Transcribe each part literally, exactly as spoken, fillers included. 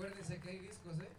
Acuérdense que hay discos, ¿eh?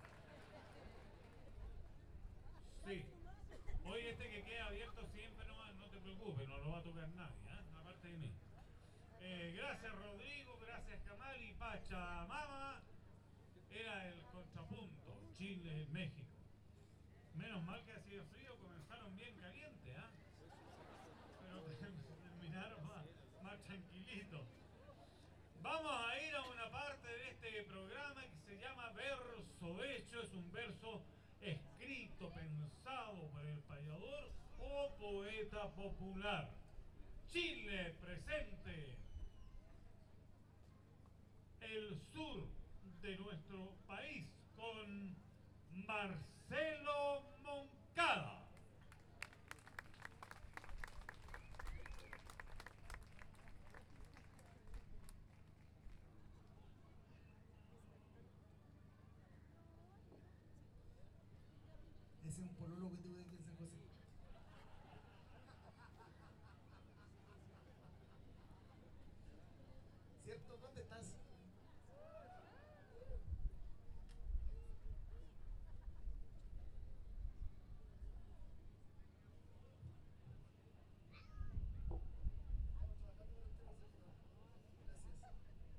Sí. Hoy este que queda abierto siempre, no, no te preocupes, no lo va a tocar nadie, ¿eh? Aparte de mí. Eh, gracias Rodrigo, gracias Kamal y Pachamama. Era el contrapunto, Chile-México. Menos mal que hacía frío, comenzaron bien calientes, ¿ah? Pero terminaron más, más tranquilitos. Vamos a ir a una parte de este programa que se llama Verso Hecho. Es un verso escrito, pensado por el payador o poeta popular. Chile presente. El sur de nuestro país con Marcelo Moncada. Ese es un pololo que tuve aquí en San José. ¿Cierto? ¿Dónde estás? Gracias.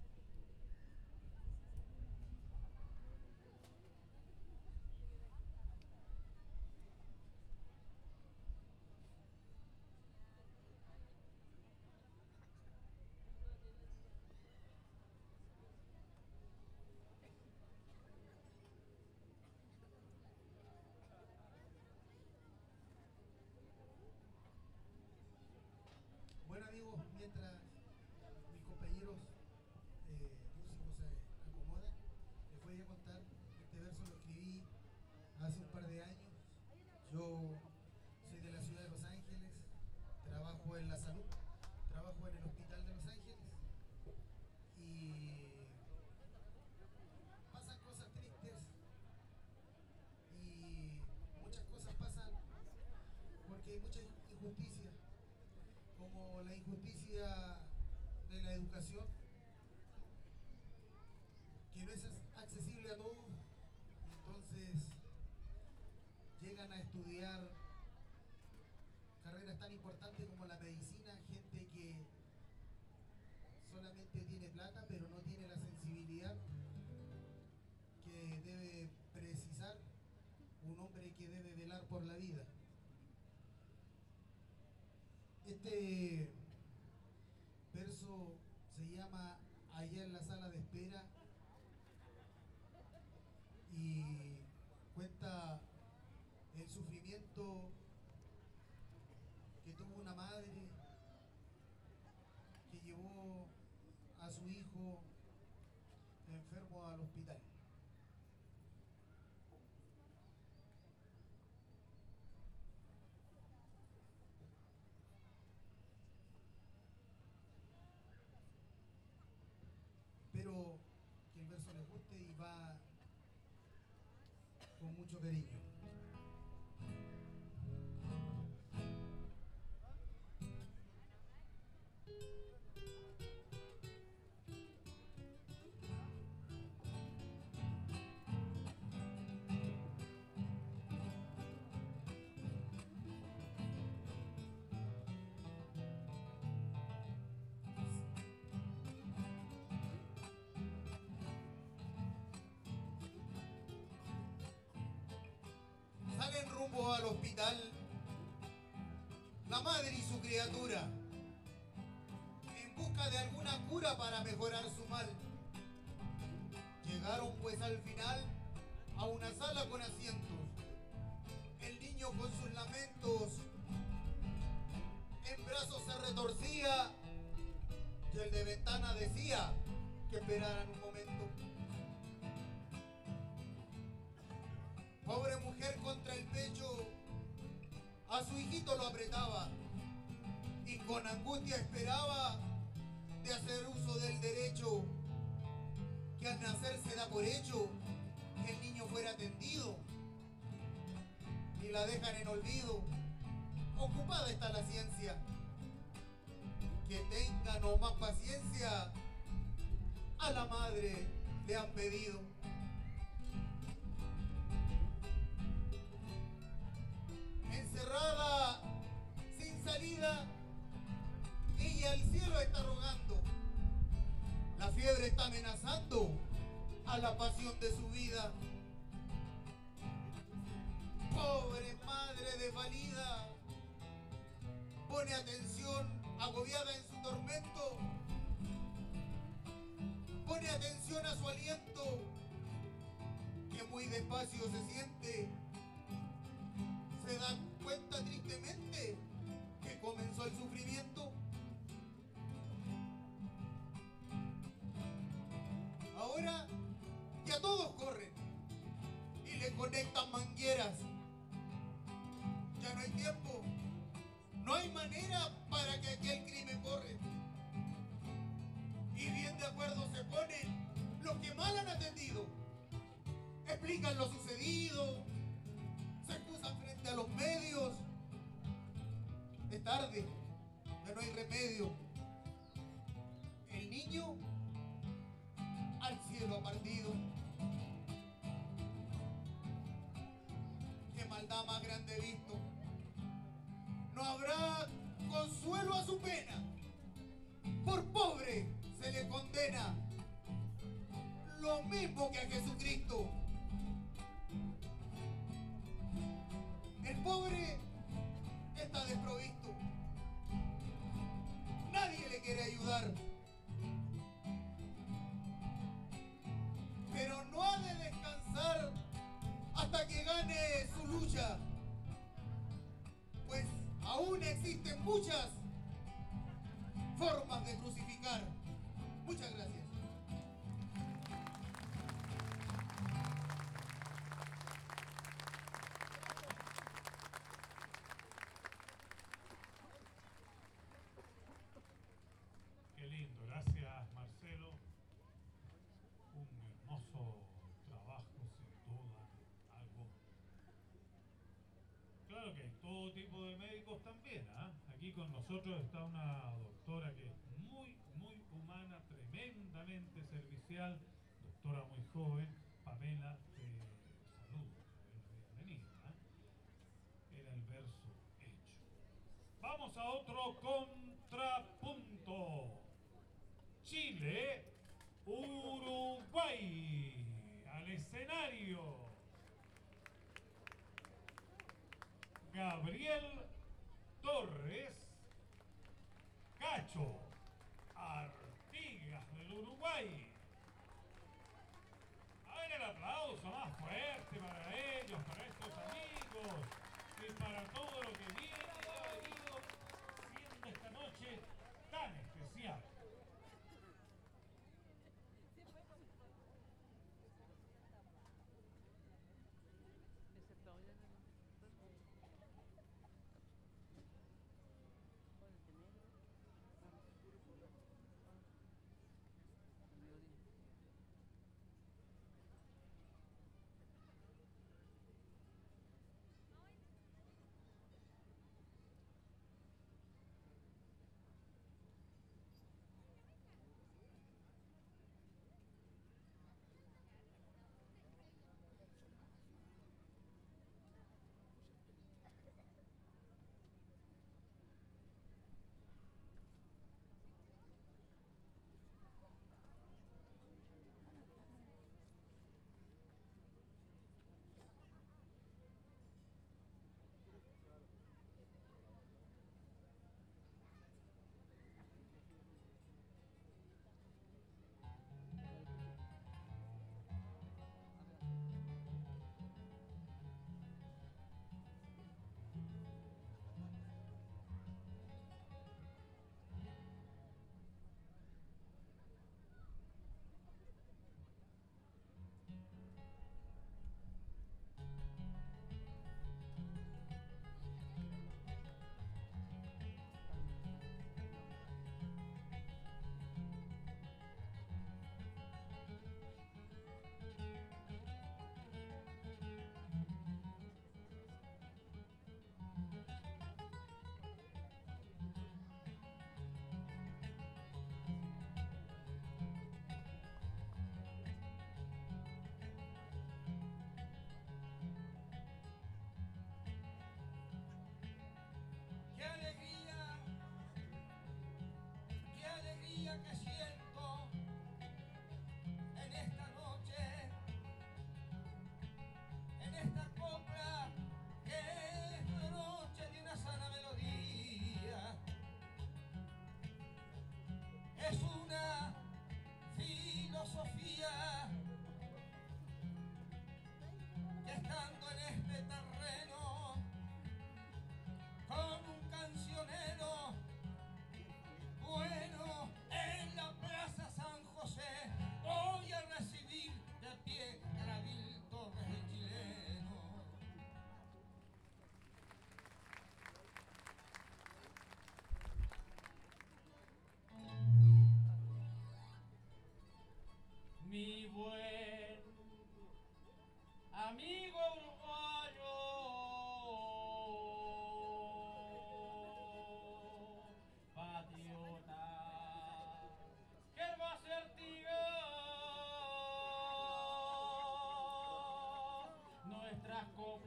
Bueno amigos, mientras mis compañeros eh, músicos se acomodan, les voy a contar, este verso lo escribí hace un par de años. Yo soy de la ciudad de Los Ángeles, trabajo en la salud, trabajo en el hospital de Los Ángeles y pasan cosas tristes y muchas cosas pasan porque hay mucha injusticia, como la injusticia de la educación, que no es accesible a todos, entonces llegan a estudiar carreras tan importantes como la medicina, gente que solamente tiene plata pero no tiene la sensibilidad que debe precisar un hombre que debe velar por la vida. Este verso se llama Allá en la sala de espera y cuenta el sufrimiento que tuvo una madre que llevó a su hijo enfermo al hospital. Espero que el verso les guste y va con mucho cariño. Salen rumbo al hospital la madre y su criatura en busca de alguna cura para mejorar su mal. Llegaron pues al final a una sala con asientos. El niño con sus lamentos en brazos se retorcía y el de ventana decía que esperaran un momento. Pobre mujer contra el pecho a su hijito lo apretaba y con angustia esperaba de hacer uso del derecho que al nacer se da por hecho que el niño fuera atendido y la dejan en olvido. Ocupada está la ciencia, que tenga no más paciencia, a la madre le han pedido. encerrada, sin salida, ella al cielo está rogando. La fiebre está amenazando a la pasión de su vida. Pobre madre desvalida, pone atención, agobiada en su tormento. Pone atención a su aliento, que muy despacio se siente. Se da cuenta tristemente que comenzó el sufrimiento. Ahora ya todos corren y le conectan mangueras. Ya no hay tiempo, no hay manera para que aquel crimen borre. Y bien de acuerdo se ponen los que mal han atendido. Explican lo sucedido, se excusan frente a los medios. Es tarde, ya no hay remedio. El niño al cielo ha partido. Qué maldad más grande he visto. No habrá consuelo a su pena. Por pobre se le condena. Lo mismo que a Jesucristo. El pobre está desprovisto. Nadie le quiere ayudar. Pero no ha de descansar hasta que gane su lucha. Pues aún existen muchas formas de crucificar. Muchas gracias. Qué lindo, gracias Marcelo. Un hermoso trabajo, sin duda, algo. Claro que hay todo tipo de médicos también, ¿ah? Aquí con nosotros está una doctora que es muy, muy humana, tremendamente servicial, doctora muy joven, Pamela, te saludo, bienvenida, ¿eh? Era el verso hecho. Vamos a otro contrapunto. Chile, Uruguay, al escenario. Gabriel Torres, Cacho, Artigas del Uruguay. A ver el aplauso más fuerte para ellos, para estos amigos y para todo lo que viene y ha venido siendo esta noche tan especial.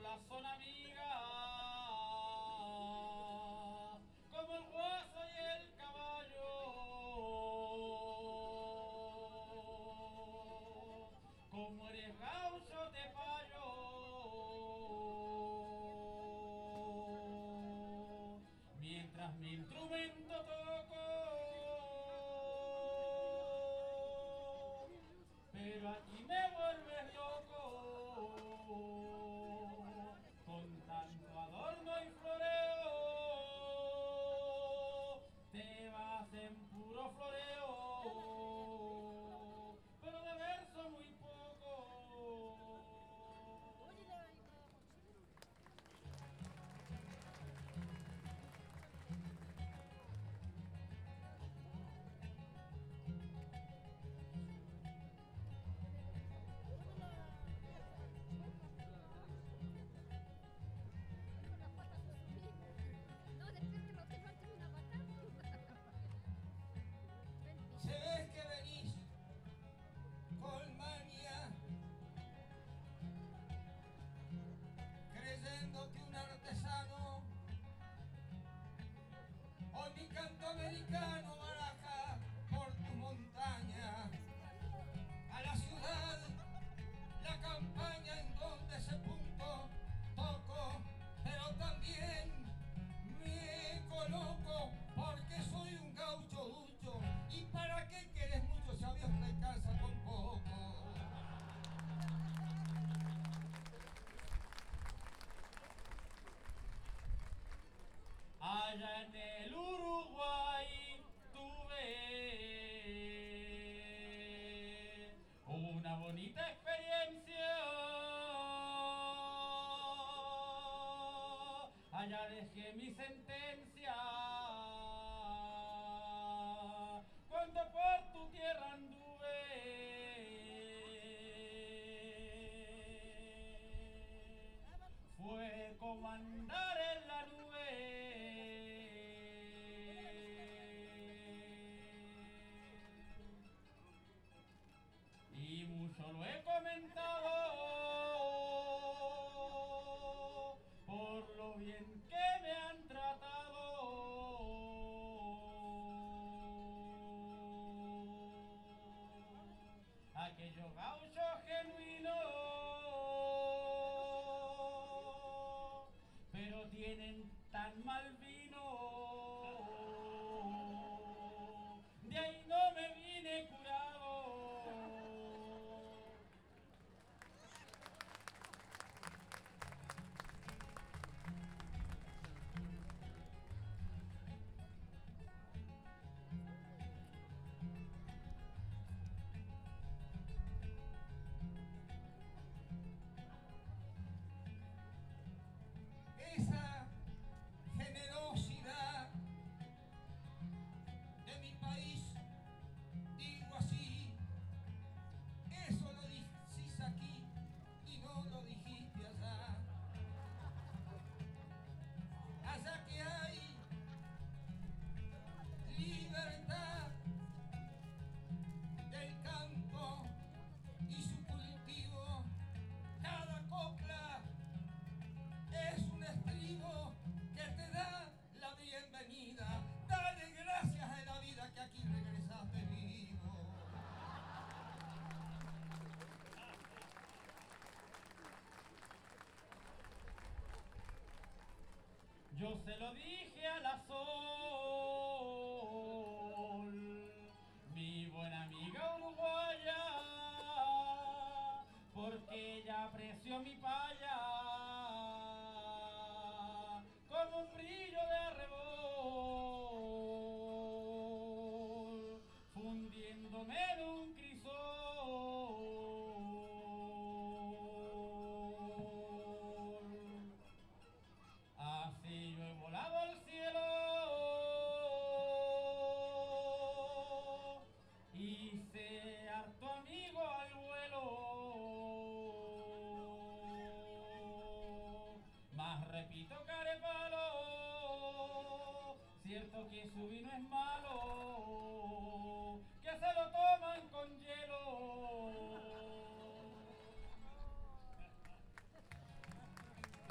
todas son amigas, como el guaso y el caballo, como eres gaucho te fallo, mientras mi instrumento toco, pero aquí me vuelves loco, con tanto adorno y floreo, te vas en puro floreo, pero de verso muy poco. Se ves que venís con manía, creyendo que un artesano o mi canto americano baraja por tu montaña a la ciudad, la campaña en donde ese punto toco, pero también me coloco porque soy un gaucho ducho. ¿Y para qué quieres mucho si a Dios te cansa con poco? Allá en el Uruguay tuve una bonita experiencia. Allá dejé mi sentencia cuando por tu tierra anduve. Fue como andar en la nube. Y mucho lo he comentado por lo bien que me han tratado. Aquellos gauchos genuinos, pero tienen tan mal vino, de ahí no me vine curado. Esa generosidad de mi país, digo así, eso lo decís aquí y no lo dijiste allá. Allá que hay libertad del campo y su cultivo, cada copla es un estribo que te da la bienvenida. Dale gracias a la vida que aquí regresaste vivo. Yo se lo dije a la Sol, mi buena amiga uruguaya, porque ella apreció mi paya como un brillo de arrebol, fundiéndome en un crisol. Así yo he volado al cielo y se harto amigo al vuelo. Mas repito, carepalo, cierto que su vino es malo, que se lo toman con hielo.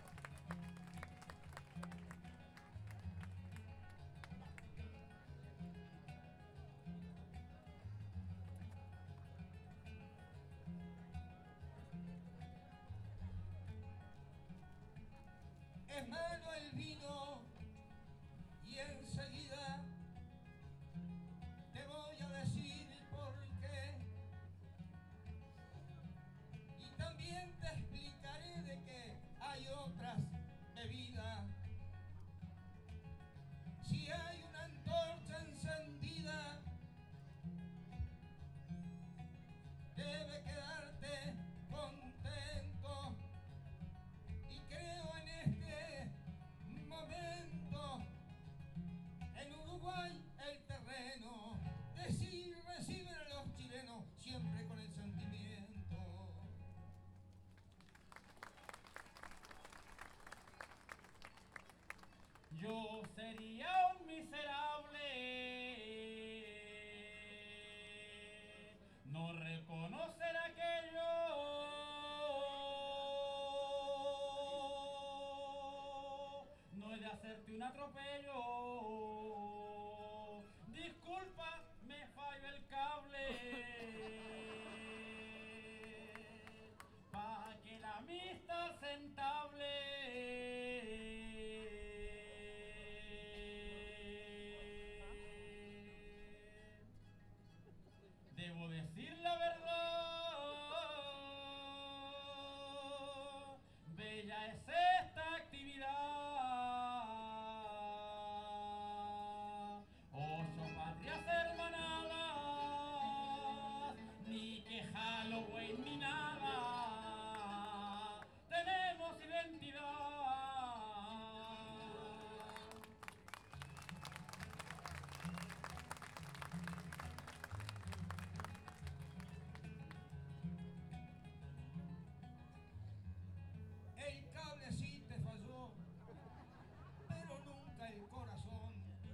es malo el vino y enseguida te voy a decir por qué. Y también te explicaré de que hay otras bebidas. Si hay una antorcha encendida, debe quedarte contento. Y creo en este momento, en Uruguay el terreno, decir reciben a los chilenos siempre con el sentimiento. Yo sería un miserable no reconocer aquello no he de hacerte un atropello. Disculpa, me falló el cable pa' que la amistad se entable. Debo decir la verdad, bella es esta actividad. Ocho patrias hermanadas, ni que Halloween ni nada, tenemos identidad. El cable sí te falló, pero nunca el corazón.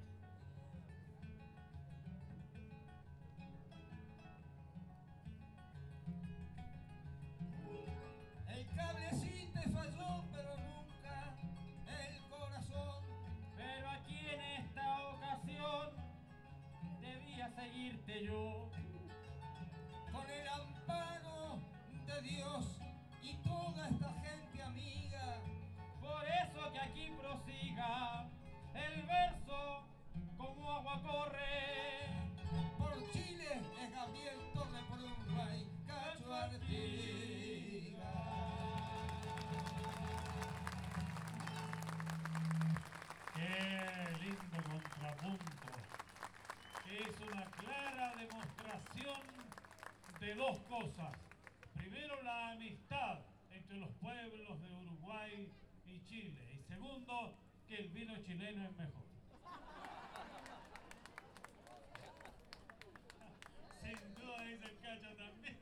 El cable sí te falló, pero nunca el corazón. Pero aquí en esta ocasión debía seguirte yo. Con el amparo de Dios y toda esta gente amiga. Por eso que aquí prosiga el verso como agua corre. Por Chile es Gabriel Torre, por Uruguay Cacho Artigas. Qué lindo contrapunto. Es una clara demostración de dos cosas. Primero, la amistad entre los pueblos de Uruguay y Chile. Y segundo, que el vino chileno es mejor. Sin duda dice el Cacho también.